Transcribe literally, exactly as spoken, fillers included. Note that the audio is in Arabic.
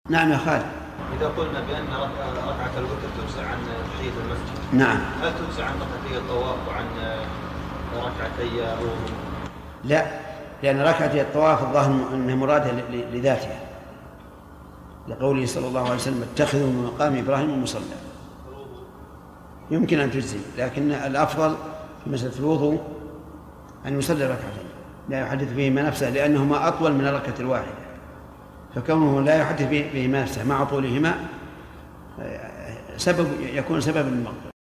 نعم يا خالد. إذا قلنا بأن ركعة الوتر تجزئ عن تحية المسجد، نعم، هل تجزئ عن ركعتي الطواف وعن ركعتي الوضوء؟ لا، لأن ركعتي الطواف الظاهر أنها مرادة لذاتها، لقوله صلى الله عليه وسلم اتخذوا من مقام إبراهيم مصلى. يمكن أن تجزي، لكن الأفضل في مسألة الوضوء أن يصلي ركعتين لا يحدث بهما نفسه، لأنهما أطول من الركعة الواحدة، فكونه لا يحدث بهما نفسه مع طولهما سبب يكون سببا للمغفرة.